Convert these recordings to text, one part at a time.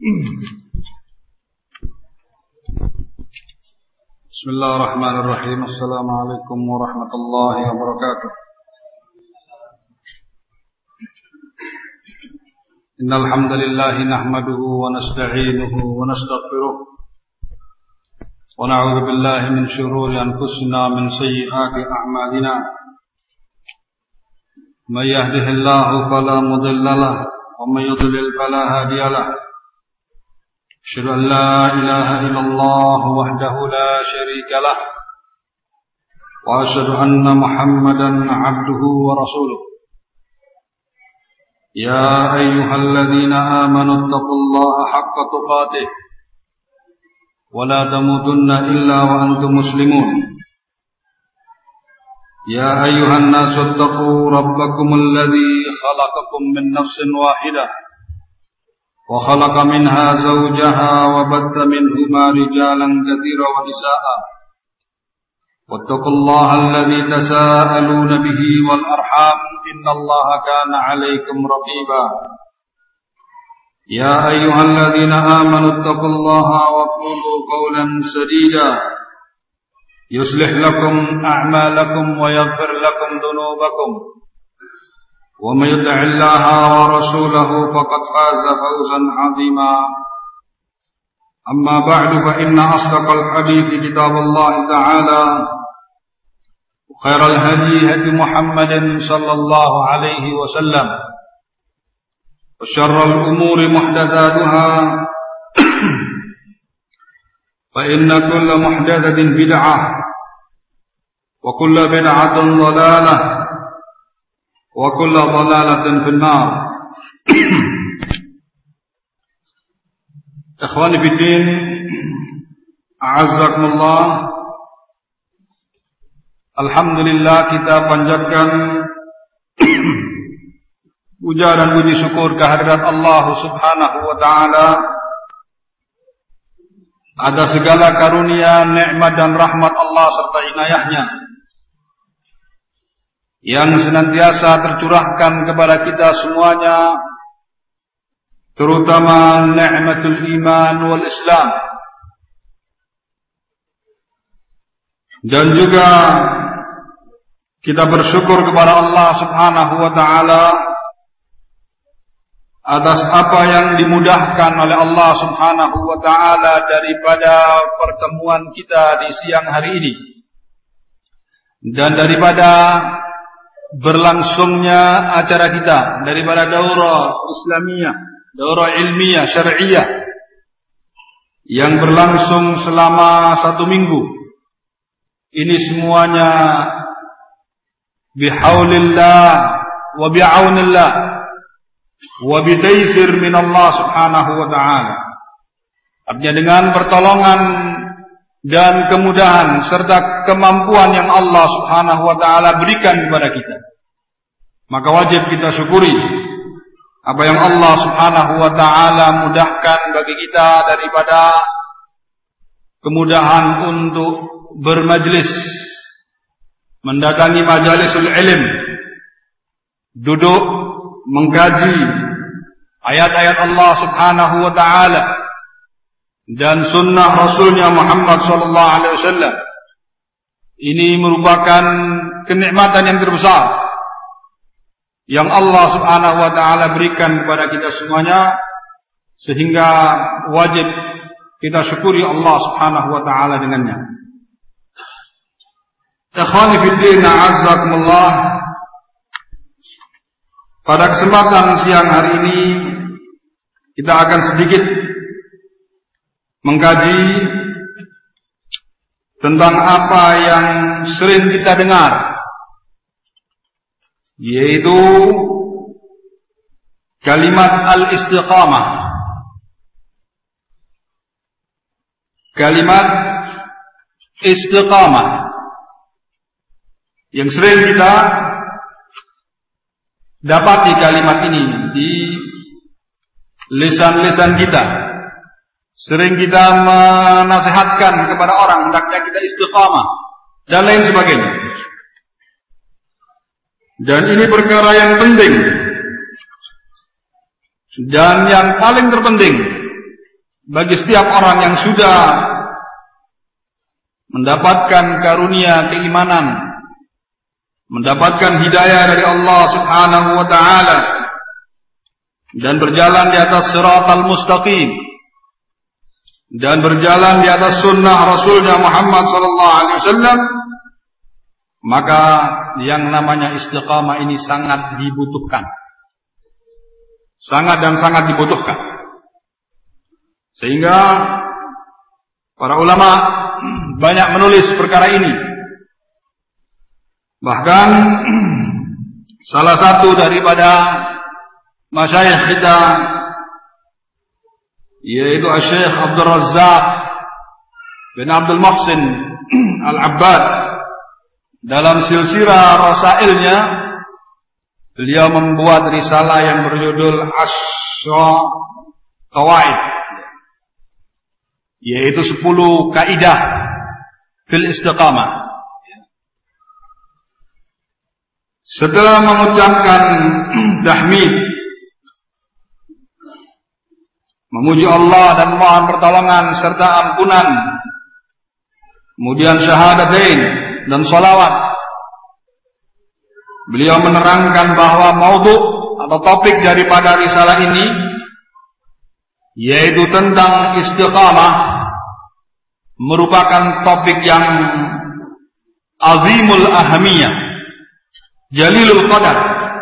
Bismillahirrahmanirrahim. Assalamualaikum warahmatullahi wabarakatuh. Innal hamdalillah nahmaduhu wa nasta'inuhu wa nastaghfiruh wa na'udzu billahi min shururi anfusina min sayyiati a'malina. May yahdihillahu fala mudilla lahu wa may yudlil fala hadiya lahu. أشهد أن لا إله إلا الله وحده لا شريك له وأشهد أن محمدا عبده ورسوله يا أيها الذين آمنوا اتقوا الله حق تقاته ولا تموتن إلا وأنتم مسلمون يا أيها الناس اتقوا ربكم الذي خلقكم من نفس واحدة وخلق منها زوجها وبث منهما رجالا كثيرا ونساء واتقوا الله الذي تساءلون به والأرحام إن الله كان عليكم رقيبا يا أيها الذين آمنوا اتقوا الله وقولوا قولا سديدا يصلح لكم أعمالكم ويغفر لكم ذنوبكم ومن يطع الله ورسوله فقد فاز فوزا عظيما أما بعد فإن أصدق الحديث كتاب الله تعالى وخير الهدي هدي محمد صلى الله عليه وسلم وشر الأمور محدثاتها فإن كل محدثة بدعة وكل بدعة ضلالة wa kullu dhalalatin finnar. Ikhwani fiddin, a'azzakumullah. Alhamdulillah, kita panjatkan puja dan puji syukur kehadirat Allah Subhanahu wa taala atas segala karunia, nikmat dan rahmat Allah serta inayahnya yang senantiasa tercurahkan kepada kita semuanya, terutama nikmatul iman wal Islam, dan juga kita bersyukur kepada Allah Subhanahu wa taala atas apa yang dimudahkan oleh Allah Subhanahu wa taala daripada pertemuan kita di siang hari ini dan daripada berlangsungnya acara kita, daripada daurah Islamiyah, daurah ilmiah syar'iyah yang berlangsung selama 1 minggu. Ini semuanya bihaulillah wa bi'aunillah wa bitaysir min Allah Subhanahu wa ta'ala. Artinya dengan pertolongan dan kemudahan serta kemampuan yang Allah Subhanahu wa taala berikan kepada kita, maka wajib kita syukuri apa yang Allah Subhanahu wa taala mudahkan bagi kita daripada kemudahan untuk bermajlis, mendatangi majalisul ilm, duduk mengkaji ayat-ayat Allah Subhanahu wa taala dan sunnah Rasulnya Muhammad sallallahu alaihi wasallam. Ini merupakan kenikmatan yang terbesar yang Allah Subhanahu wa taala berikan kepada kita semuanya, sehingga wajib kita syukuri Allah Subhanahu wa taala dengannya. Ikhwani fiddin, a'azzakumullah. Pada kesempatan siang hari ini kita akan sedikit mengkaji tentang apa yang sering kita dengar, yaitu kalimat al-istiqamah. Kalimat istiqamah yang sering kita dapati kalimat ini di lisan-lisan kita. Sering kita menasihatkan kepada orang hendaknya kita istiqamah dan lain sebagainya. Dan ini perkara yang penting dan yang paling terpenting bagi setiap orang yang sudah mendapatkan karunia keimanan, mendapatkan hidayah dari Allah Subhanahu wa taala dan berjalan di atas shiratal mustaqim dan berjalan di atas sunnah Rasulnya Muhammad sallallahu alaihi wasallam, maka yang namanya istiqamah ini sangat dibutuhkan. Sangat dan sangat dibutuhkan. Sehingga para ulama banyak menulis perkara ini. Bahkan salah satu daripada masyayikh kita, yaitu Syekh Abdul Razzaq bin Abdul Muhsin Al-Abbad, dalam silsilah rasailnya beliau membuat risalah yang berjudul Asyra Qawaid, yaitu 10 kaidah fil istiqamah. Setelah mengucapkan tahmid, memuji Allah dan mohon pertolongan serta ampunan, kemudian syahadatain dan sholawat, beliau menerangkan bahwa maudhu atau topik daripada risalah ini yaitu tentang istiqamah merupakan topik yang azimul ahamiyah, jalilul qadar,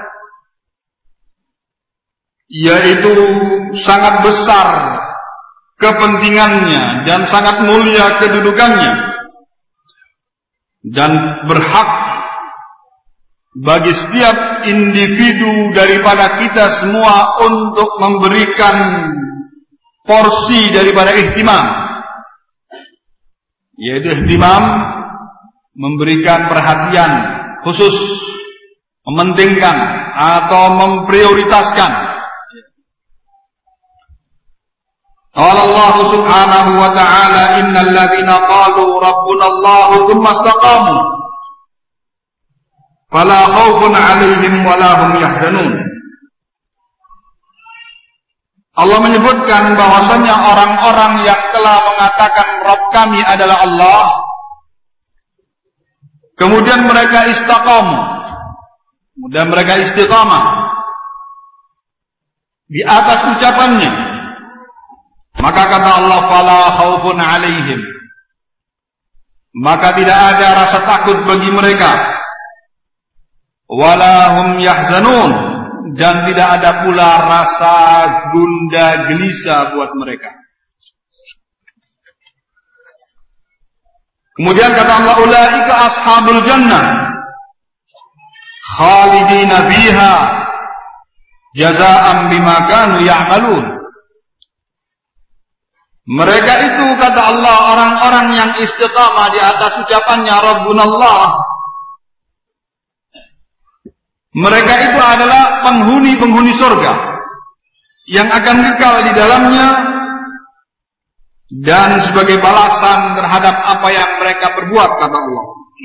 yaitu sangat besar kepentingannya dan sangat mulia kedudukannya, dan berhak bagi setiap individu daripada kita semua untuk memberikan porsi daripada ihtimam, yaitu ihtimam, memberikan perhatian khusus, mementingkan atau memprioritaskan. Qala Allah Subhanahu wa ta'ala, innal ladzina qalu rabbuna Allah tsumma istaqamu fala khaufun 'alaihim wa la hum yahzanun. Allah menyebutkan bahwasanya orang-orang yang telah mengatakan Rabb kami adalah Allah, kemudian mereka istaqamu, kemudian mereka istiqamah di atas ucapannya, maka kata Allah, fala khaufun 'alaihim, maka tidak ada rasa takut bagi mereka, wala hum yahzanun, dan tidak ada pula rasa gundah gelisah buat mereka. Kemudian kata Allah, ulaika ashabul jannah khalidina fiha jazaa'an bima kanu ya'malun. Mereka itu, kata Allah, orang-orang yang istiqamah di atas ucapannya Rabbunallah. Mereka itu adalah penghuni-penghuni surga yang akan kekal di dalamnya, dan sebagai balasan terhadap apa yang mereka perbuat, kata Allah.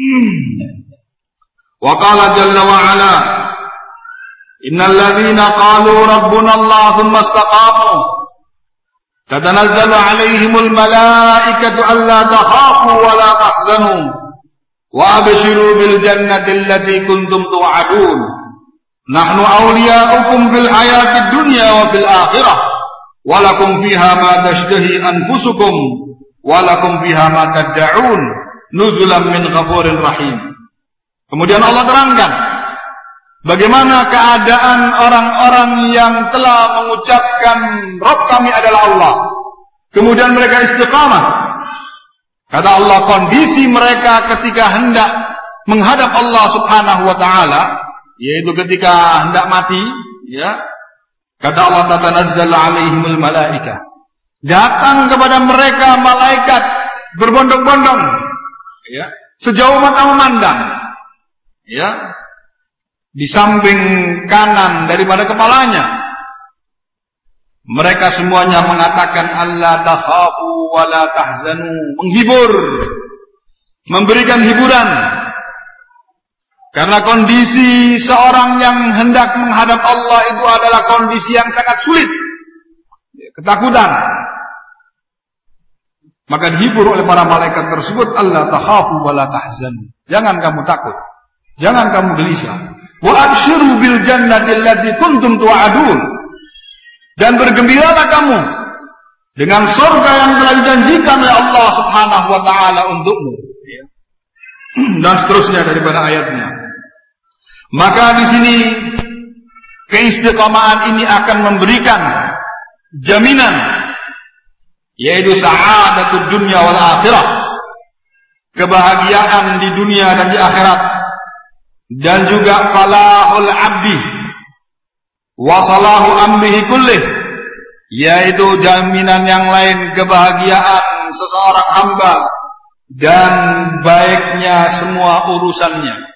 Wa qala jalla wa ala, innal ladzina qalu rabbuna Allah tsumma istaqamu tatanazzalu 'alaihimul malaikatu alla takhafu wa la tahzanu wa abshiru bil jannati allati kuntum tu'adun nahnu awliya'ukum fil hayatid dunya wa fil akhirah wa lakum fiha ma tashtahi anfusukum wa lakum fiha ma tad'un nuzulan min ghafurir rahim. Kemudian Allah terangkan bagaimana keadaan orang-orang yang telah mengucapkan Rabb kami adalah Allah, kemudian mereka istiqamah. Kata Allah, kondisi mereka ketika hendak menghadap Allah Subhanahu wa ta'ala, yaitu ketika hendak mati, ya. Kata Allah, tatanazzalu 'alaihimul malaikah, datang kepada mereka malaikat berbondong-bondong, ya, sejauh mata memandang, ya, di samping kanan daripada kepalanya. Mereka semuanya mengatakan alla takhafu wa la tahzanu, menghibur, memberikan hiburan. Karena kondisi seorang yang hendak menghadap Allah itu adalah kondisi yang sangat sulit, ketakutan. Maka dihibur oleh para malaikat tersebut, Allah takhafu wa la tahzanu. Jangan kamu takut, jangan kamu gelisah. Wa abshiru bil jannati allati kuntum tu'adun. Dan bergembiralah kamu dengan surga yang telah dijanjikan oleh Allah Subhanahu wa taala untukmu. Dan seterusnya daripada ayatnya. Maka di sini keistiqamahan ini akan memberikan jaminan, yaitu sa'adatud dunya wal akhirah, kebahagiaan di dunia dan di akhirat, dan juga falahul abdi wa salahu amrihi kullih, yaitu jaminan yang lain, kebahagiaan seseorang hamba dan baiknya semua urusannya.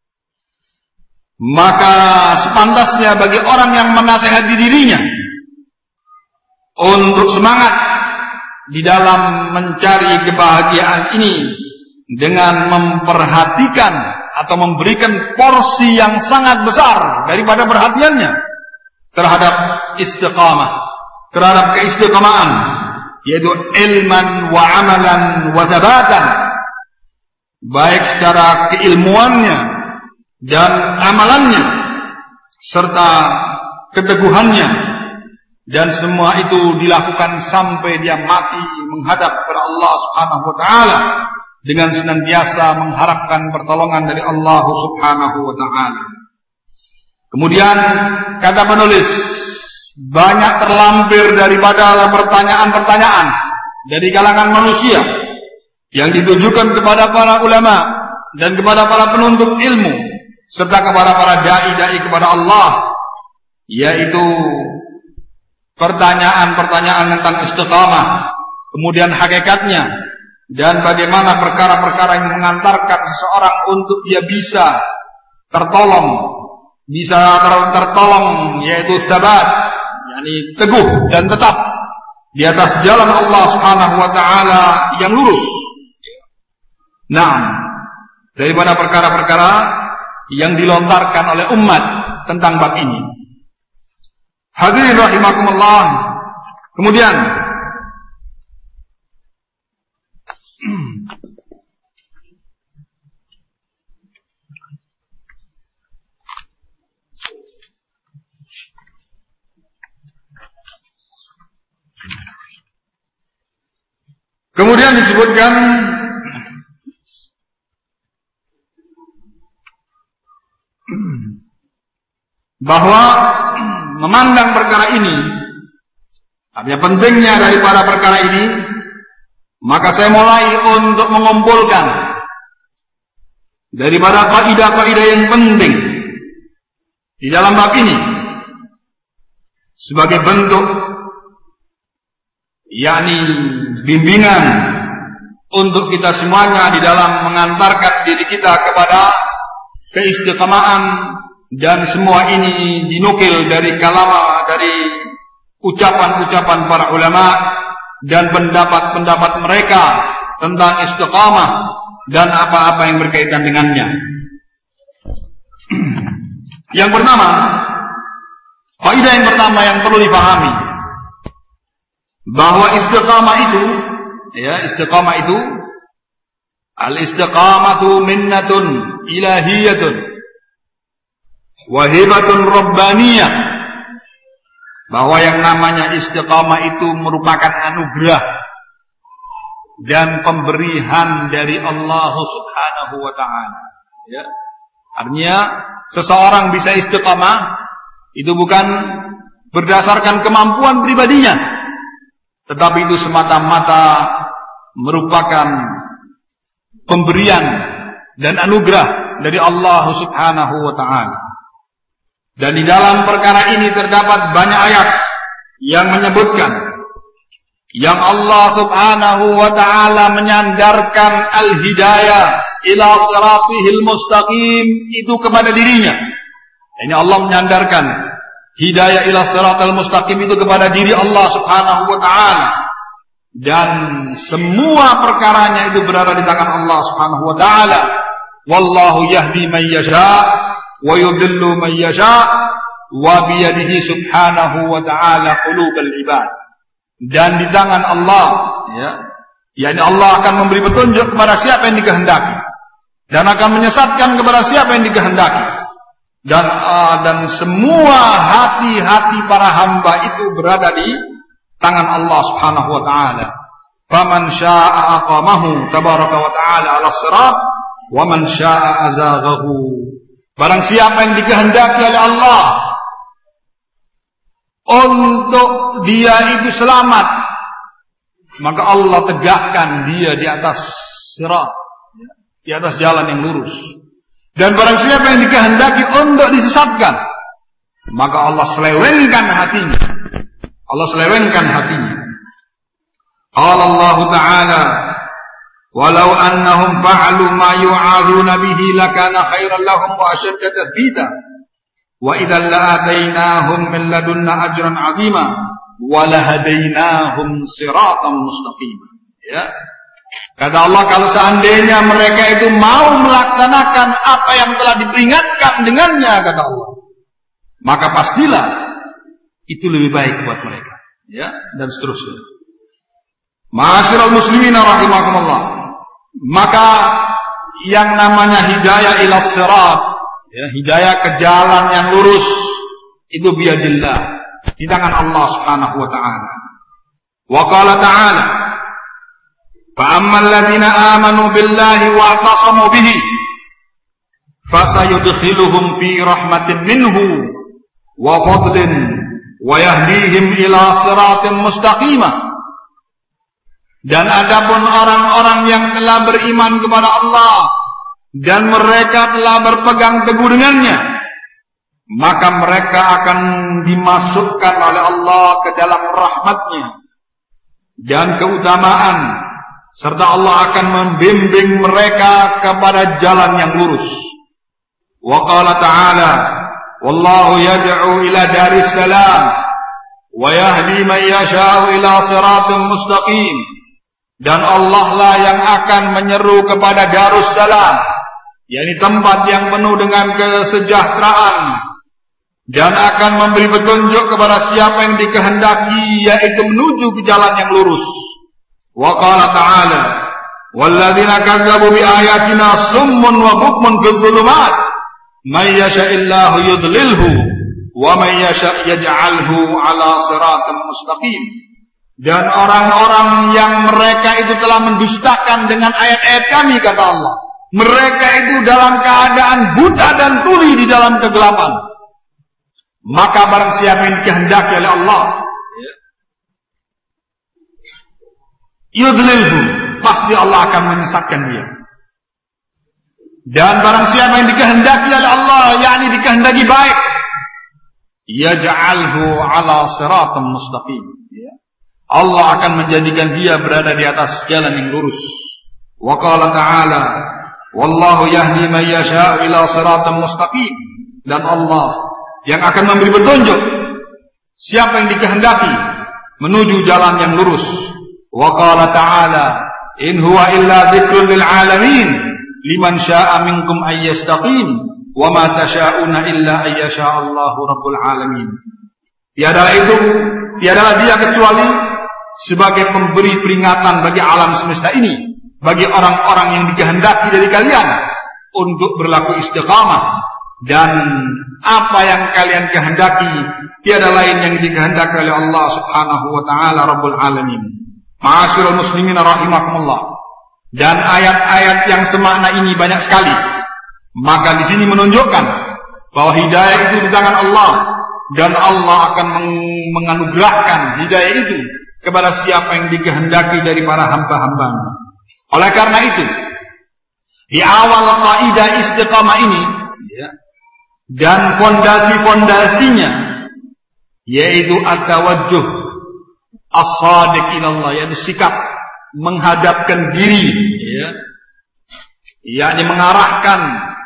Maka sepantasnya bagi orang yang menasihati dirinya untuk semangat di dalam mencari kebahagiaan ini dengan memperhatikan atau memberikan porsi yang sangat besar daripada perhatiannya terhadap istiqamah, terhadap keistiqamahan, yaitu ilman wa amalan wa thabatan, baik secara keilmuannya dan amalannya serta keteguhannya, dan semua itu dilakukan sampai dia mati menghadap kepada Allah Subhanahu wa taala dengan senantiasa mengharapkan pertolongan dari Allah Subhanahu wa taala. Kemudian kata penulis, banyak terlampir daripada pertanyaan-pertanyaan dari kalangan manusia yang ditujukan kepada para ulama dan kepada para penuntut ilmu serta kepada para dai-dai kepada Allah, yaitu pertanyaan-pertanyaan tentang istiqamah, kemudian hakikatnya, dan bagaimana perkara-perkara yang mengantarkan seseorang untuk dia bisa tertolong, yaitu sabat, yakni teguh dan tetap di atas jalan Allah Subhanahu wa taala yang lurus. Nah, daripada perkara-perkara yang dilontarkan oleh umat tentang bab ini. Hadirin rahimakumullah. Kemudian disebutkan bahwa memandang perkara ini, artinya pentingnya daripada perkara ini, maka saya mulai untuk mengumpulkan daripada kaidah-kaidah yang penting di dalam bab ini sebagai bentuk yakni bimbingan untuk kita semuanya di dalam mengantarkan diri kita kepada keistiqamahan, dan semua ini dinukil dari ucapan-ucapan para ulama dan pendapat-pendapat mereka tentang istiqamah dan apa-apa yang berkaitan dengannya. Yang pertama, kaidah yang pertama yang perlu dipahami, bahwa istiqamah itu al-istiqamatu minnatun ilahiyatun wahibatun rabbaniyah, bahwa yang namanya istiqamah itu merupakan anugerah dan pemberian dari Allah Subhanahu wa taala. Ya. Artinya seseorang bisa istiqamah itu bukan berdasarkan kemampuan pribadinya, tetapi itu semata-mata merupakan pemberian dan anugerah dari Allah Subhanahu wa taala. Dan di dalam perkara ini terdapat banyak ayat yang menyebutkan yang Allah Subhanahu wa taala menyandarkan al-hidayah ila siratil mustaqim itu kepada dirinya. Ini Allah menyandarkan hidayah ila siratal mustaqim itu kepada diri Allah Subhanahu wa taala, dan semua perkaranya itu berada di tangan Allah Subhanahu wa taala. Wallahu yahdi man yasha wa yudillu man yasha wa biyadihi subhanahu wa ta'ala qulubal ibad. Dan di tangan Allah, ya, yakni Allah akan memberi petunjuk kepada siapa yang dikehendaki dan akan menyesatkan kepada siapa yang dikehendaki. Dan semua hati-hati para hamba itu berada di tangan Allah Subhanahu wa taala. Faman syaa'a aqamahu tabaraka wa ta'ala 'ala sirat wa man syaa'a azaghahu. Barang siapa yang dikehendaki oleh Allah untuk dia itu selamat, maka Allah tegakkan dia di atas sirat, di atas jalan yang lurus. Dan barang siapa yang dikehendaki untuk disesatkan, maka Allah selewengkan hatinya. Allah selewengkan hatinya. Qala Allah Ta'ala, "Walau annahum fa'alu ma yu'aduna bihi lakana khairan lahum wa ashadda tathbita. Wa idzan la'atainahum min ladunna ajran 'azima wa lahadainahum siratan mustaqima." Ya. Kata Allah, kalau seandainya mereka itu mau melaksanakan apa yang telah diperingatkan dengannya, kata Allah, maka pastilah itu lebih baik buat mereka. Ya, dan seterusnya. Ma'asyiral muslimin rahimakumullah. Maka yang namanya hidayah ila sirat, ya, hidayah ke jalan yang lurus, itu biadillah, di tangan Allah Subhanahu wa taala. Wa qala ta'ala, فَأَمَّا الَّذِينَ آمَنُوا بِاللَّهِ وَاعْتَصَمُوا بِهِ فَسَيُدْخِلُهُمْ فِي رَحْمَةٍ مِّنْهُ وَفَضْلٍ وَيَهْدِيهِمْ إِلَى صِرَاطٍ مُّسْتَقِيمٍ. Dan adapun orang-orang yang telah beriman kepada Allah dan mereka telah berpegang teguh dengannya, maka mereka akan dimasukkan oleh Allah ke dalam rahmatnya dan keutamaan, serta Allah akan membimbing mereka kepada jalan yang lurus. Wa qala ta'ala, wallahu yad'u ila daris salam wa yahdi man yasha'u ila siratin mustaqim. Dan Allah lah yang akan menyeru kepada Darus Salam, yakni tempat yang penuh dengan kesejahteraan, dan akan memberi petunjuk kepada siapa yang dikehendaki, yaitu menuju ke jalan yang lurus. Wa qala ta'ala, walladzina kazzabu bi ayatina summun wa bukmun fil dhulumat may yasha'illahu yudlilhu wa may yasha' yaj'alhu 'ala siratin mustaqim. Dan orang-orang yang mereka itu telah mendustakan dengan ayat-ayat kami, kata Allah, mereka itu dalam keadaan buta dan tuli di dalam kegelapan. Maka barang siapa yang dikehendaki oleh Allah, yudlilhu, pasti Allah akan menyesatkan dia. Dan barang siapa yang dikehendaki oleh Allah, yakni dikehendaki baik, yaj'alhu 'ala siratin mustaqim. Allah akan menjadikan dia berada di atas jalan yang lurus. Wa qala ta'ala, wallahu yahdi man yasha'u ila siratin mustaqim. Dan Allah yang akan memberi petunjuk siapa yang dikehendaki menuju jalan yang lurus. Wa qala ta'ala, in huwa illa dzikrun lil alamin liman syaa'a minkum ay yastaqim wa ma tasha'una illa ay yasha' Allahu rabbul alamin. Tiadalah dia kecuali sebagai pemberi peringatan bagi alam semesta ini, bagi orang-orang yang dikehendaki dari kalian untuk berlaku istiqamah, dan apa yang kalian kehendaki tiada lain yang dikehendaki oleh Allah Subhanahu wa taala Rabbul Alamin. Ma'asyiral muslimin rahimakumullah. Dan ayat-ayat yang semakna ini banyak sekali. Maka di sini menunjukkan bahwa hidayah itu di tangan Allah, dan Allah akan menganugerahkan hidayah itu kepada siapa yang dikehendaki dari para hamba-hambanya. Oleh karena itu, di awal kaidah istiqamah ini, dan fondasi-fondasinya, yaitu at-tawajjuh as-shadiq ilallah, yaitu sikap menghadapkan diri, yakni mengarahkan,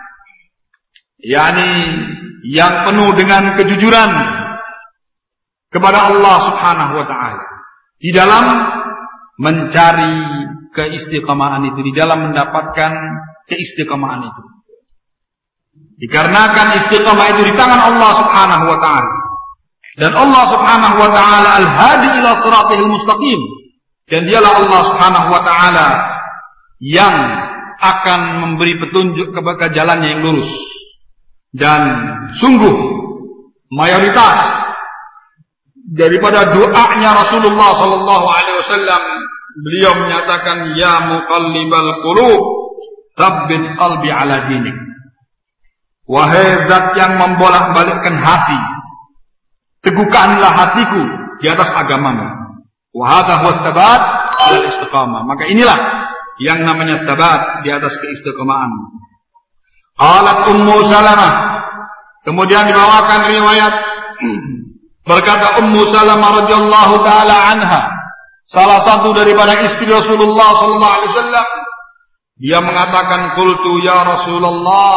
yakni yang penuh dengan kejujuran kepada Allah Subhanahu wa ta'ala, di dalam mencari keistiqamahan itu, di dalam mendapatkan keistiqamahan itu. Dikarenakan istiqamah itu di tangan Allah Subhanahu wa ta'ala, dan Allah Subhanahu wa ta'ala al-hadi ila siratil mustaqim, Dan dialah Allah Subhanahu wa taala yang akan memberi petunjuk kepada jalannya yang lurus. Dan sungguh mayoritas daripada doanya Rasulullah sallallahu alaihi wasallam, beliau menyatakan ya muqallibal qulub tsabbit qalbi ala dinik. Wahai zat yang membolak-balikkan hati, teguhkanlah hatiku di atas agamamu. Wa hadha huwa tsabat ala istiqamah. Maka inilah yang namanya tsabat di atas keistiqamahan. Qalat Ummu Salamah, kemudian dibawakan riwayat berkata Ummu Salamah radhiyallahu taala anha, salah satu daripada istri Rasulullah sallallahu alaihi wasallam, dia mengatakan qultu ya Rasulullah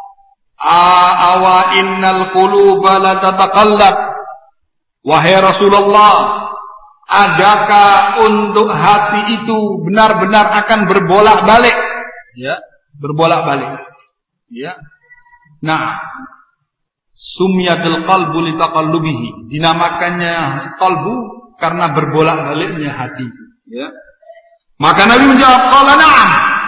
awa innal quluba la tataqallab. Wahai Rasulullah, adakah untuk hati itu benar-benar akan berbolak-balik? Ya, berbolak-balik. Ya. Nah, sumyatul qalbu li taqallubihi, dinamakannya qalbu karena berbolak-baliknya hati. Ya. Maka Nabi menjawab qala na'am.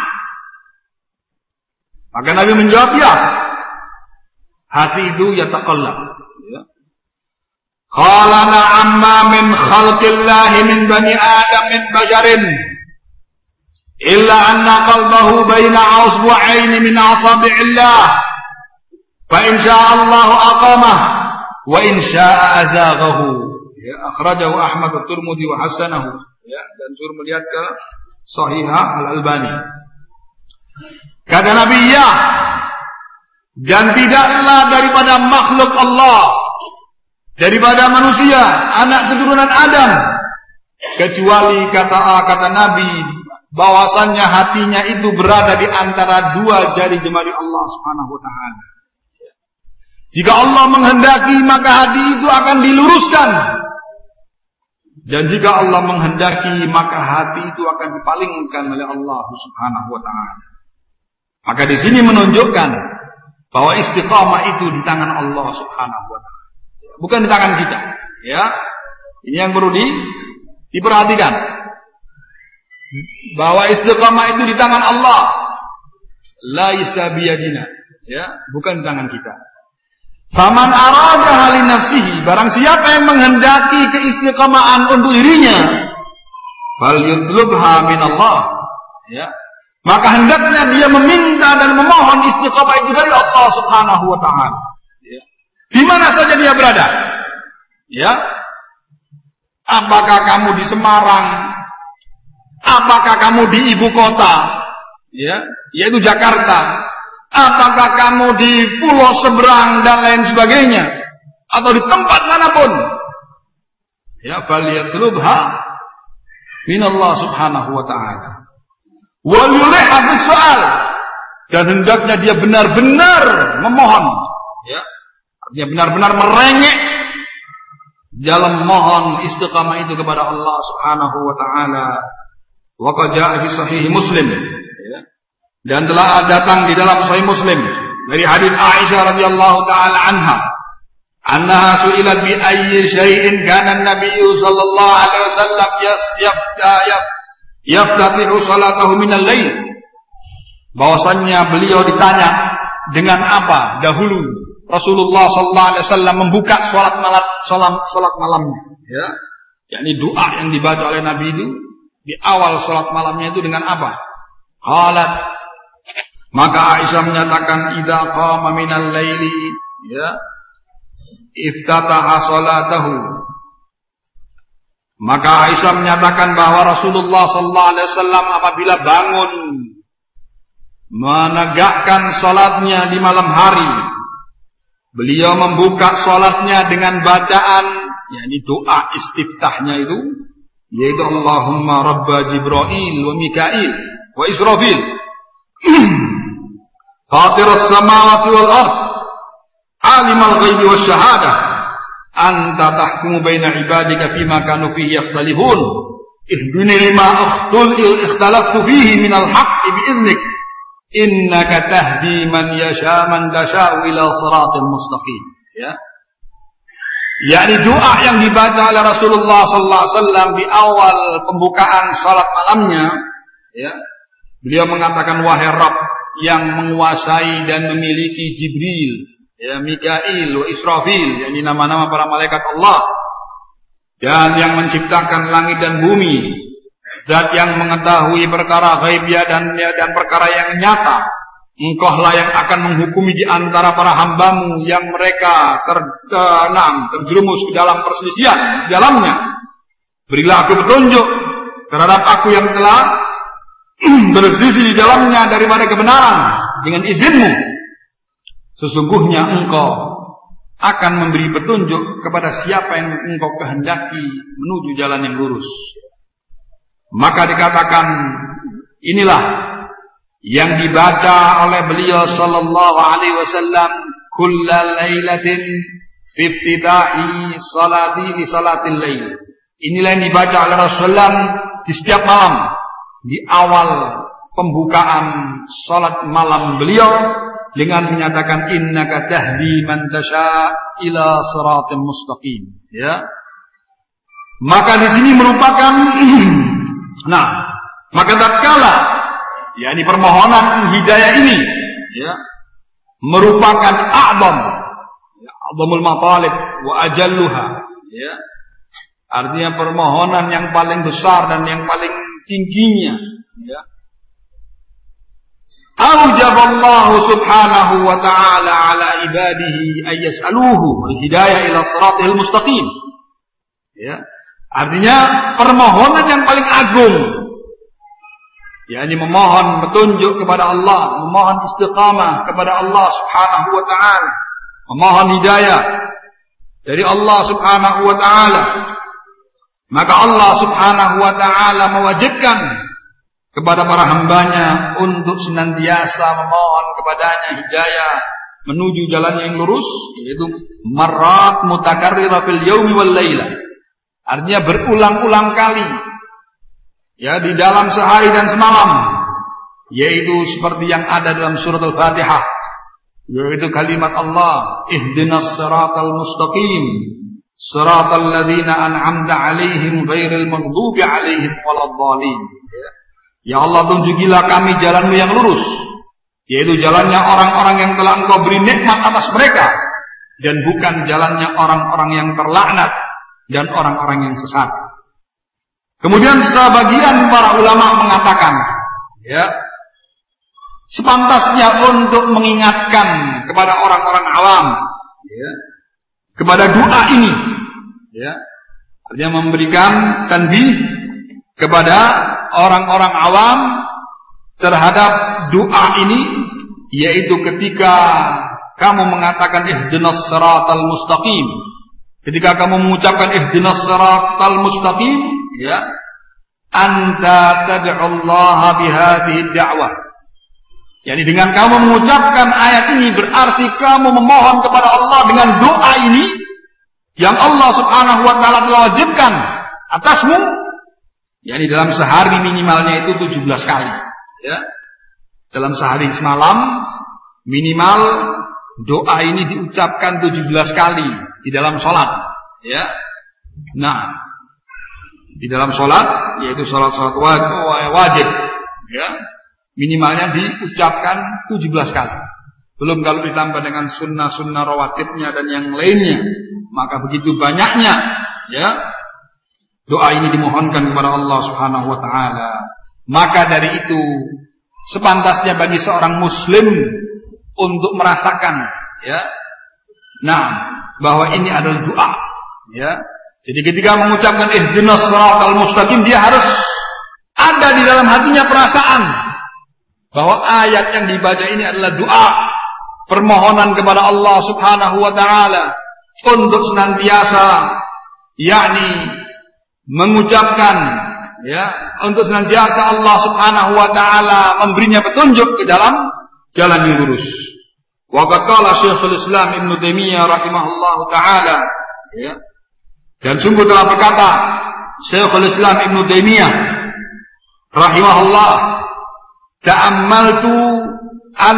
Maka Nabi menjawab ya. Hati itu yataqallab. Ya. Qala na'amma min khalqillahi min bani Adam min basharin illa anna qalbahu baina usbu'aini min asabi'illah fa in syaa Allah aqamah wa in syaa azaghahu. Ya, akhrajahu Ahmad at-Tirmidzi wa hasanahu. Ya, dan suruh melihat ke Sahihah Al-Albani. Kata Nabi ya, dan tidaklah daripada makhluk Allah, daripada manusia, anak keturunan Adam, kecuali kata Nabi bahwasannya hatinya itu berada di antara dua jari jemari Allah Subhanahu wa taala. Jika Allah menghendaki maka hati itu akan diluruskan. Dan jika Allah menghendaki maka hati itu akan dipalingkan oleh Allah Subhanahu wa taala. Maka di sini menunjukkan bahwa istiqamah itu di tangan Allah Subhanahu wa taala, bukan di tangan kita. Ya. Ini yang perlu diperhatikan. Bahwa istiqamah itu di tangan Allah. Laisa biyadina. Ya, bukan di tangan kita. Faman arada li nafsihi, barang siapa yang menghendaki keistiqamahan untuk dirinya, fal yutlubha min Allah. Ya. Maka hendaknya dia meminta dan memohon istiqamah itu dari Allah Subhanahu wa taala. Ya. Di mana saja dia berada. Ya. Apakah kamu di Semarang? Apakah kamu di ibu kota? Ya, yaitu Jakarta. Apakah kamu di pulau seberang dan lain sebagainya, atau di tempat manapun? Ya, falyatlubha min Allah Subhanahu wa taala. Wal yulih soal, dan hendaknya dia benar-benar memohon, ya, artinya benar-benar merengek dalam mohon istiqamah itu kepada Allah Subhanahu wa taala. Wa qad jaa'a fi sahih Muslim, ya. Dan telah datang di dalam Sahih Muslim dari hadis Aisyah radhiyallahu taala anha su'ilat bi ayyi syai'in kana an-nabiy sallallahu alaihi wasallam yaftatihu salatahu min al-lail. Bahwasannya beliau ditanya dengan apa dahulu Rasulullah sallallahu alaihi wasallam membuka salat malamnya, ya. Yakni doa yang dibaca oleh Nabi itu di awal salat malamnya itu dengan apa? Qalat, maka Aisyah menyatakan idza qama minal laili, ya, iftataha salatahu. Maka Aisyah menyatakan bahwa Rasulullah sallallahu alaihi wasallam apabila bangun menegakkan salatnya di malam hari, beliau membuka salatnya dengan bacaan, yakni doa istiftahnya itu, yaitu Allahumma rabba Jibril wa Mikail wa Israfil fatir as-samawati wal ard alimul ghaibi wasyahadah anta tahkumu baina ibadika fima kanu fihi yakhtalifun ihdini lima ikhtalaftu fihi minal haqqi biiznik innaka tahdi man yasha man tasha'u ila siratal mustaqim. Ya. yakni doa yang dibaca oleh Rasulullah sallallahu alaihi wasallam di awal pembukaan salat malamnya, ya. Beliau mengatakan, wahai Rabb yang menguasai dan memiliki Jibril, ya, Mikail wa Israfil, yakni nama-nama para malaikat Allah, dan yang menciptakan langit dan bumi, zat yang mengetahui perkara ghaibiyah dan perkara yang nyata. Engkaulah yang akan menghukumi di antara para hambamu yang mereka terjerumus ke dalam perselisihan di dalamnya. Berilah aku petunjuk terhadap aku yang telah berselisih di dalamnya daripada kebenaran dengan izin-Mu. Sesungguhnya Engkau akan memberi petunjuk kepada siapa yang Engkau kehendaki menuju jalan yang lurus. Maka dikatakan, inilah yang dibaca oleh beliau sallallahu alaihi wasallam kullal lailatin fi ibtida'i salatil lail. Inilah yang dibaca oleh Rasulullah di setiap malam, di awal pembukaan salat malam beliau dengan menyatakan innaka tahdi man tasha ila siratal mustaqim, ya. Maka di sini merupakan maka tatkala yakni permohonan hidayah ini, ya, merupakan a'zamul matalib wa ajalluha, ya. Artinya permohonan yang paling besar dan yang paling tingginya, ya. Aujaballahu subhanahu wa ta'ala ala ibadihi ay yas'aluhu al-hidayah ila siratil mustaqim. Ya. Artinya permohonan yang paling agung, yakni memohon petunjuk kepada Allah, memohon istiqamah kepada Allah subhanahu wa ta'ala, memohon hidayah dari Allah subhanahu wa ta'ala. Maka Allah subhanahu wa ta'ala mewajibkan kepada para hambanya untuk senantiasa memohon kepadanya hidayah menuju jalan yang lurus, yaitu marrat mutakarrirah fil yaumi wal laila. Artinya berulang-ulang kali, ya, di dalam sehari dan semalam, yaitu seperti yang ada dalam surat Al-Fatihah, yaitu kalimat Allah, ihdinas siratal mustaqim siratal ladzina an'amta 'alaihim ghairil maghdubi 'alaihim waladdallin. Ya Allah, tunjukilah kami jalan-Mu yang lurus, yaitu jalannya orang-orang yang telah Engkau beri nikmat atas mereka, dan bukan jalannya orang-orang yang terlaknat dan orang-orang yang sesat. Kemudian sebagian para ulama mengatakan, ya, sepantasnya untuk mengingatkan kepada orang-orang awam, ya, kepada doa ini, ya, artinya memberikan tanbih kepada orang-orang awam terhadap doa ini, yaitu ketika kamu mengatakan ihdinas siratal mustaqim, ketika kamu mengucapkan ihdinas siratal mustaqim, ya, anta tad'ullaha bihadhihi da'wah. Yani dengan kamu mengucapkan ayat ini berarti kamu memohon kepada Allah dengan doa ini yang Allah subhanahu wa ta'ala telah wajibkan atasmu, yakni dalam sehari minimalnya itu 17 kali, ya. Dalam sehari semalam minimal doa ini diucapkan 17 kali di dalam sholat, ya. Nah, di dalam sholat, yaitu sholat wajib, ya, minimalnya diucapkan 17 kali. Belum kalau ditambah dengan sunnah-sunnah rawatibnya dan yang lainnya, maka begitu banyaknya, ya, doa ini dimohonkan kepada Allah subhanahu wa ta'ala. Maka dari itu sepantasnya bagi seorang muslim untuk merasakan, ya, bahwa ini adalah doa, ya. Jadi ketika mengucapkan ihdinas siratal mustaqim, dia harus ada di dalam hatinya perasaan bahwa ayat yang dibaca ini adalah doa, permohonan kepada Allah subhanahu wa ta'ala untuk senantiasa, yakni mengucapkan, ya, untuk senantiasa Allah subhanahu wa ta'ala memberinya petunjuk ke dalam jalan yang lurus. Wa qala Syekhul Islam Ibn Taimiyah rahimahullah ta'ala, ya, dan sungguh telah berkata Syekhul Islam Ibn Taimiyah rahimahullah, ta'ammaltu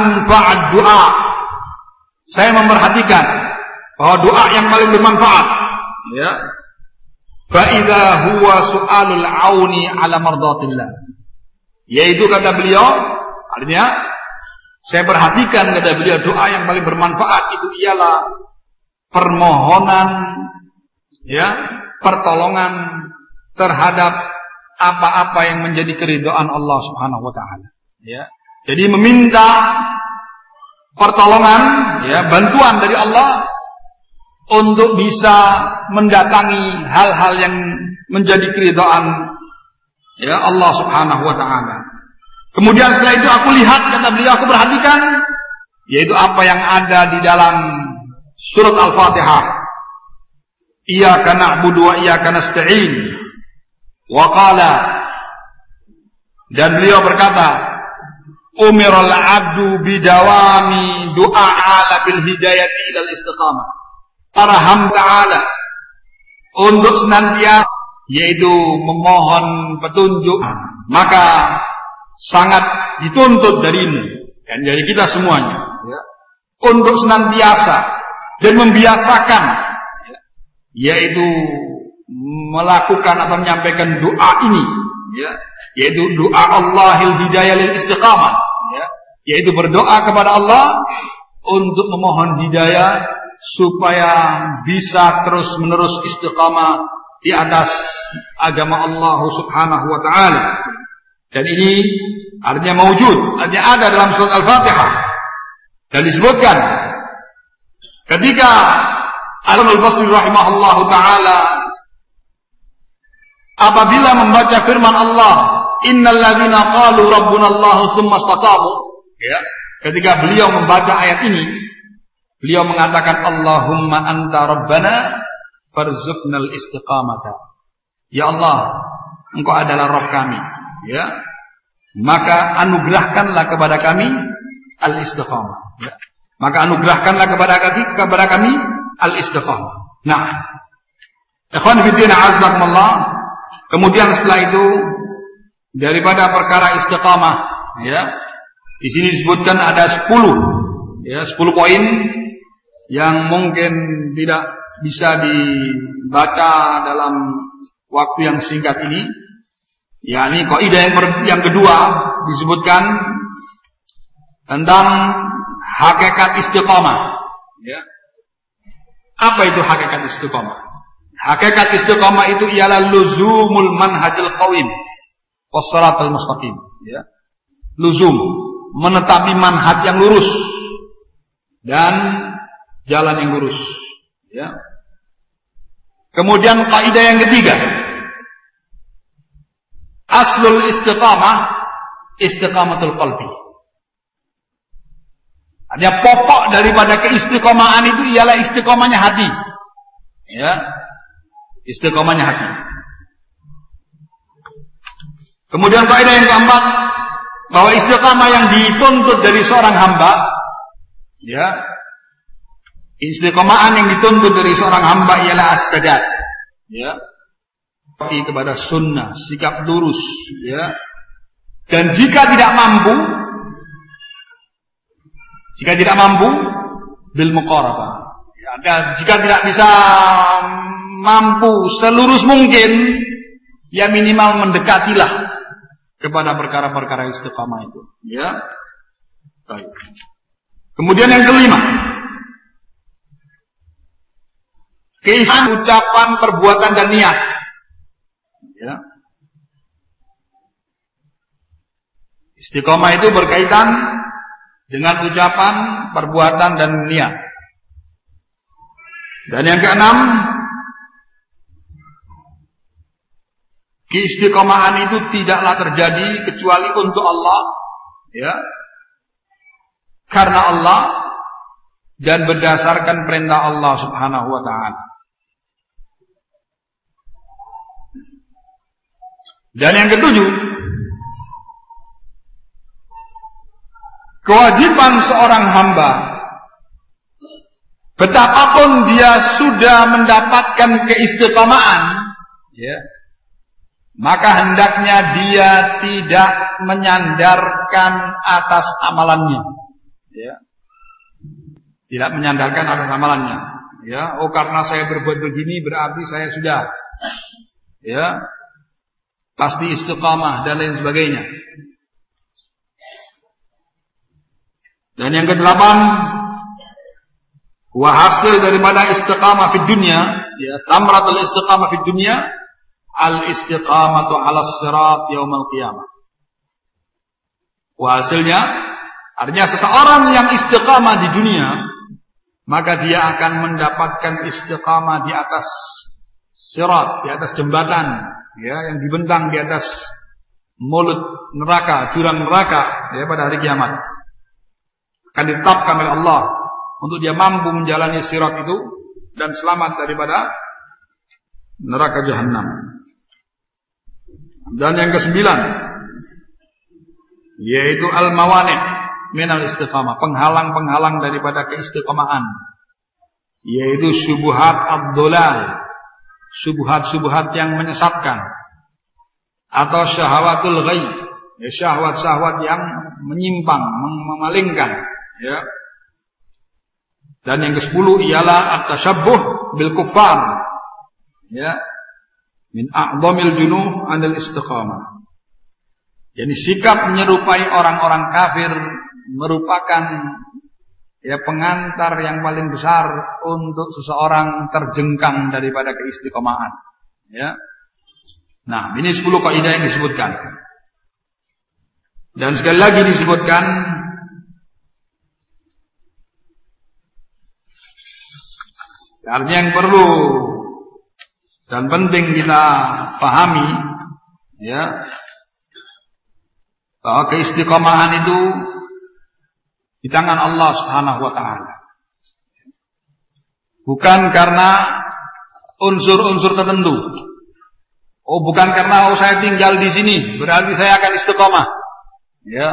anfa'ad du'a. Saya memperhatikan bahwa doa yang paling bermanfaat, ya, fa idza huwa su'alul auni ala mardatillah. Yaitu kata beliau, artinya saya perhatikan kata beliau, doa yang paling bermanfaat itu ialah permohonan, ya, pertolongan terhadap apa-apa yang menjadi keridhaan Allah Subhanahu wa taala, ya. Jadi meminta pertolongan, ya, bantuan dari Allah untuk bisa mendatangi hal-hal yang menjadi keridhaan, ya, Allah Subhanahu wa taala. Kemudian setelah itu aku lihat, kata beliau, aku perhatikan, yaitu apa yang ada di dalam surat Al-Fatihah. Iyyaka na'budu wa iyyaka nasta'in. Wa qala, dan beliau berkata, umiral abdu bidawami du'a ala bil hidayati ilal istiqamah. Para hamba ta'ala untuk senantiasa, yaitu memohon petunjuk, maka sangat dituntut darimu dan dari kita semuanya, ya, untuk senantiasa dan membiasakan, ya, yaitu melakukan atau menyampaikan doa ini, ya, yaitu doa Allahil hidayah lil istiqamah, ya, yaitu berdoa kepada Allah untuk memohon hidayah supaya bisa terus-menerus istiqamah di atas agama Allah Subhanahu wa taala. Dan ini artinya mawjud, artinya ada dalam surat Al-Fatihah. Dan disebutkan ketika Al-Hasan Al-Basri rahimahullahu taala apabila membaca firman Allah, innal ladzina qalu rabbuna Allah tsumma istaqamu, ya, ketika beliau membaca ayat ini, beliau mengatakan Allahumma anta rabbana farzuqnal istiqamata. Ya Allah, Engkau adalah Rabb kami, ya, maka anugerahkanlah kepada kami al-istiqamah, ya. Maka anugerahkanlah kepada kami al-istiqamah. Nah, ikhwan fillah azakumullah, kemudian setelah itu daripada perkara istiqamah, ya, di sini disebutkan ada 10, ya, 10 poin yang mungkin tidak bisa dibaca dalam waktu yang singkat ini. yakni kaidah yang kedua disebutkan tentang hakikat istiqamah, ya. Apa itu hakikat istiqamah? Hakikat istiqamah itu ialah luzumul manhajil qawim wassiratal mustaqim, ya. Luzum, menetapi manhaj yang lurus dan jalan yang lurus, ya. Kemudian kaidah yang ketiga, aslul istiqamah istiqamatul qalbi. Artinya pokok daripada keistiqomahan itu ialah istiqomahnya hati, ya, istiqomahnya hati. Kemudian kaidah yang keempat, bahwa istiqamah yang dituntut dari seorang hamba, ya, istiqomahan yang dituntut dari seorang hamba ialah as-sadad, ya, kepada sunnah, sikap lurus, ya. Dan jika tidak mampu bil muqarabah, ya, dan jika tidak bisa mampu selurus mungkin, ya minimal mendekatilah kepada perkara-perkara istiqamah itu, ya. Baik. Kemudian yang kelima, keistiqomahan ucapan, perbuatan dan niat, ya. Istiqomah itu berkaitan dengan ucapan, perbuatan dan niat. Dan yang keenam, keistiqomahan itu tidaklah terjadi kecuali untuk Allah, ya, karena Allah dan berdasarkan perintah Allah Subhanahu wa taala. Dan yang ketujuh, kewajiban seorang hamba, betapapun dia sudah mendapatkan keistiqomahan, ya, maka hendaknya dia tidak menyandarkan atas amalannya, ya, tidak menyandarkan atas amalannya, Ya, oh karena saya berbuat begini berarti saya sudah ya pasti istiqamah dan lain sebagainya. Dan yang kedelapan, wa hasil daripada istiqamah di dunia, ya tamratul istiqamah di dunia, al istiqamatu 'ala sirat yaumil qiyamah. Wa hasilnya artinya seseorang yang istiqamah di dunia, maka dia akan mendapatkan istiqamah di atas sirat, di atas jembatan, ya, yang dibentang di atas mulut neraka, jurang neraka, ya, pada hari kiamat. Akan ditetapkan oleh Allah untuk dia mampu menjalani sirat itu dan selamat daripada neraka jahanam. Dan yang kesembilan, yaitu al-mawani' minal istiqamah, penghalang-penghalang daripada keistiqamahan, yaitu syubhat ad-dhalal, syubhat-syubhat yang menyesatkan, atau syahawatul ghaib, ya, syahwat-syahwat yang menyimpang, memalingkan, ya. Dan yang ke-10 ialah at-tashabbuh bil kuffar, ya, min a'dhamil junuh 'anil istiqamah. Jadi sikap menyerupai orang-orang kafir merupakan, ya, pengantar yang paling besar untuk seseorang terjengkang daripada keistiqomahan, ya. Nah, ini 10 kaidah yang disebutkan. Dan sekali lagi disebutkan, artinya yang perlu dan penting kita pahami, ya, bahwa keistiqomahan itu di tangan Allah Subhanahu wa taala. Bukan karena unsur-unsur tertentu. Oh, bukan karena saya tinggal di sini berarti saya akan istiqomah. Ya.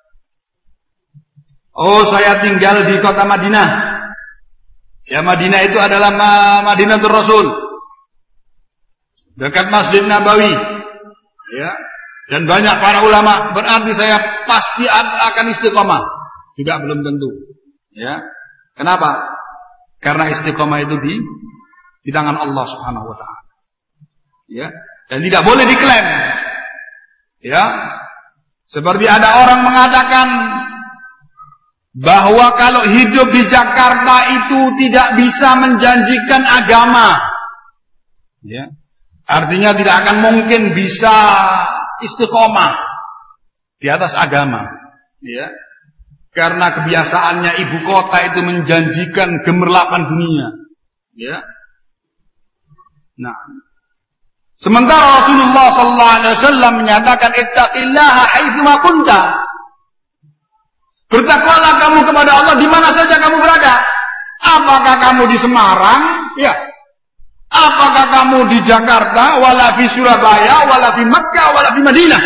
Oh, saya tinggal di kota Madinah. Ya, Madinah itu adalah Madinatul Rasul, dekat Masjid Nabawi. Ya. Dan banyak para ulama berarti saya pasti akan istiqomah. Juga belum tentu. Ya. Kenapa? Karena istiqomah itu di tangan Allah Subhanahu wa taala. Ya. Dan tidak boleh diklaim. Ya. Seperti ada orang mengatakan bahwa kalau hidup di Jakarta itu tidak bisa menjanjikan agama. Ya. Artinya tidak akan mungkin bisa istiqomah di atas agama, ya, karena kebiasaannya ibu kota itu menjanjikan gemerlapan dunia, ya. Nah, sementara Rasulullah SAW menyatakan ittaqillaha haitsuma kunta, bertakwalah kamu kepada Allah di mana saja kamu berada. Apakah kamu di Semarang, ya, apakah kamu di Jakarta, wala di Surabaya, wala di Makkah, wala di Madinah?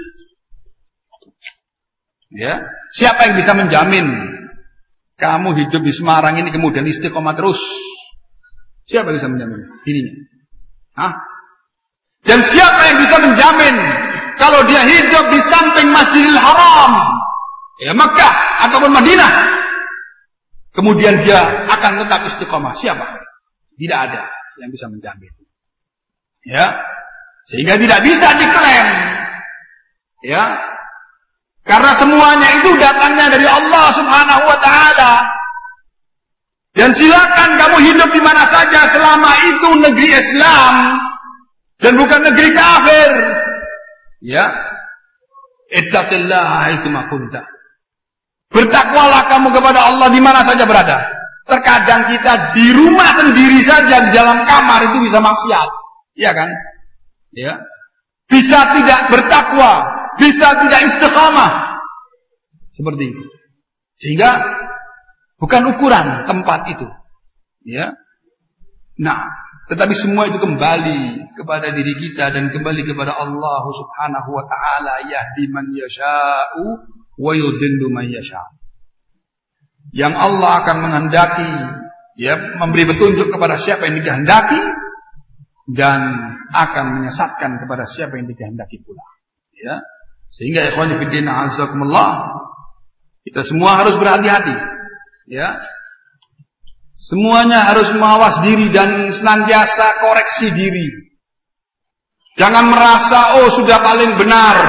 Ya, siapa yang bisa menjamin kamu hidup di Semarang ini kemudian istiqomah terus? Siapa yang bisa menjamin dirinya? Hah? Dan siapa yang bisa menjamin kalau dia hidup di samping Masjidil Haram, ya, Makkah ataupun Madinah, kemudian dia akan tetap istiqomah? Siapa? Tidak ada yang bisa menjamin. Ya. Sehingga tidak bisa diklaim. Ya. Karena semuanya itu datangnya dari Allah Subhanahu wa taala. Dan silakan kamu hidup di mana saja selama itu negeri Islam dan bukan negeri kafir. Ya. Ittaqillaha haitsuma kunta. Bertakwalah kamu kepada Allah di mana saja berada. Terkadang kita di rumah sendiri saja, di dalam kamar itu bisa maksiat. Iya kan? Ya. Bisa tidak bertakwa, bisa tidak istiqamah. Seperti itu. Sehingga bukan ukuran tempat itu. Ya. Nah, tetapi semua itu kembali kepada diri kita dan kembali kepada Allah Subhanahu wa taala, yahdi man yasha'u wa yudhillu man yasha'u. Yang Allah akan menghendaki, ya, memberi petunjuk kepada siapa yang dikehendaki dan akan menyesatkan kepada siapa yang dikehendaki pula. Ya. Sehingga ikhwani fillah azakumullah, kita semua harus berhati-hati. Ya. Semuanya harus mawas diri dan senantiasa koreksi diri. Jangan merasa, oh sudah paling benar.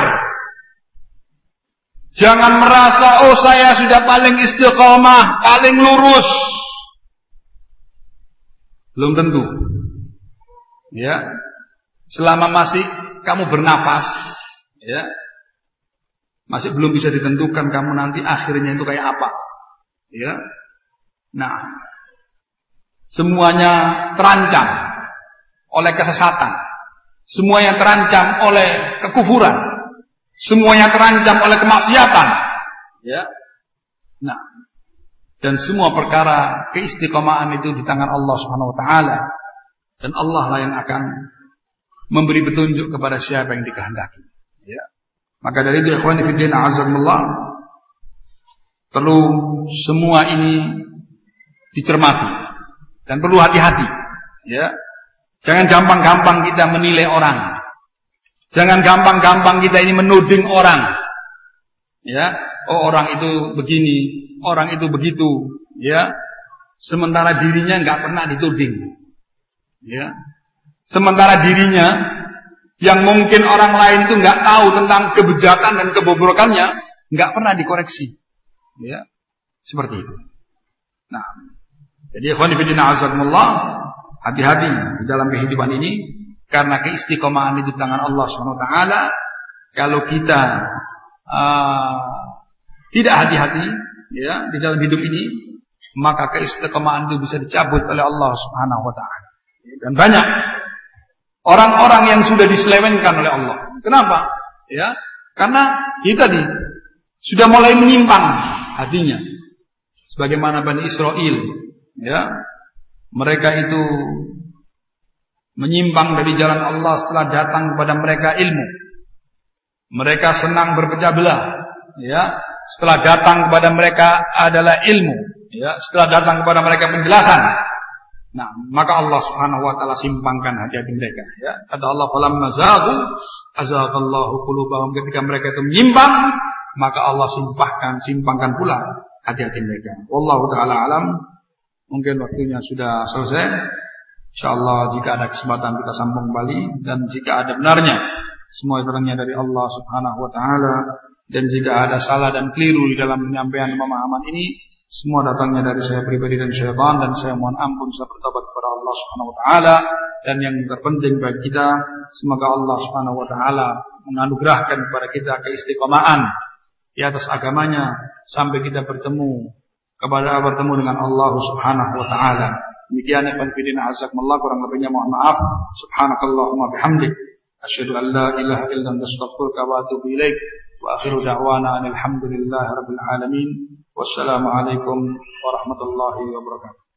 Jangan merasa, oh saya sudah paling istiqomah, paling lurus. Belum tentu. Ya. Selama masih kamu bernapas, ya. Masih belum bisa ditentukan kamu nanti akhirnya itu kayak apa. Ya. Nah, semuanya terancam oleh kesesatan. Semuanya terancam oleh kekufuran. Semuanya terancam oleh kemaksiatan. Ya. Nah, dan semua perkara keistiqomahan itu di tangan Allah Subhanahu wa taala. Dan Allah lah yang akan memberi petunjuk kepada siapa yang dikehendaki. Ya. Maka dari itu ikhwan fillah azakumullah, perlu semua ini dicermati dan perlu hati-hati. Ya. Jangan gampang-gampang kita menilai orang. Jangan gampang-gampang kita ini menuding orang. Ya, oh orang itu begini, orang itu begitu, ya. Sementara dirinya enggak pernah dituding. Ya. Sementara dirinya yang mungkin orang lain itu enggak tahu tentang kebejatan dan kebobrokannya, enggak pernah dikoreksi. Ya. Seperti itu. Nah, jadi ikhwan fillah azakumullah, hati-hati di dalam kehidupan ini karena keistiqomahan itu di tangan Allah Subhanahu wa taala. Kalau kita tidak hati-hati ya di dalam hidup ini, maka keistiqomahan itu bisa dicabut oleh Allah Subhanahu wa taala. Dan banyak orang-orang yang sudah diselewengkan oleh Allah. Kenapa? Ya, karena kita sudah mulai menyimpang hatinya. Sebagaimana Bani Israel, ya. Mereka itu menyimpang dari jalan Allah setelah datang kepada mereka ilmu. Mereka senang berpecah belah, ya. Setelah datang kepada mereka adalah ilmu, ya. Setelah datang kepada mereka penjelasan. Nah, maka Allah Subhanahu wa taala simpangkan hati-hati mereka, ya. Kata Allah, "Falamma zaghu azaghallahu qulubahum." Ketika mereka itu menyimpang, maka Allah simpangkan pula hati-hati mereka. Wallahu taala alam. Mungkin waktunya sudah selesai. InsyaAllah jika ada kesempatan kita sambung kembali. Dan jika ada benarnya, semua datangnya dari Allah Subhanahu wa ta'ala. Dan jika ada salah dan keliru di dalam penyampaian pemahaman ini, semua datangnya dari saya pribadi dan syaitan. Dan saya mohon ampun, saya bertobat kepada Allah Subhanahu wa ta'ala. Dan yang terpenting bagi kita, semoga Allah Subhanahu wa ta'ala menganugerahkan kepada kita keistiqomahan di atas agamanya sampai kita bertemu dengan Allah Subhanahu wa taala. Demikian ikhwan fillah azakumullah, kurang lebihnya mohon maaf. Subhanakallahumma bihamdik asyhadu an la ilaha illa anta astaghfiruka wa atubu ilaik. Wa akhiru da'wana alhamdulillahi rabbil alamin. Wassalamu alaikum warahmatullahi wabarakatuh.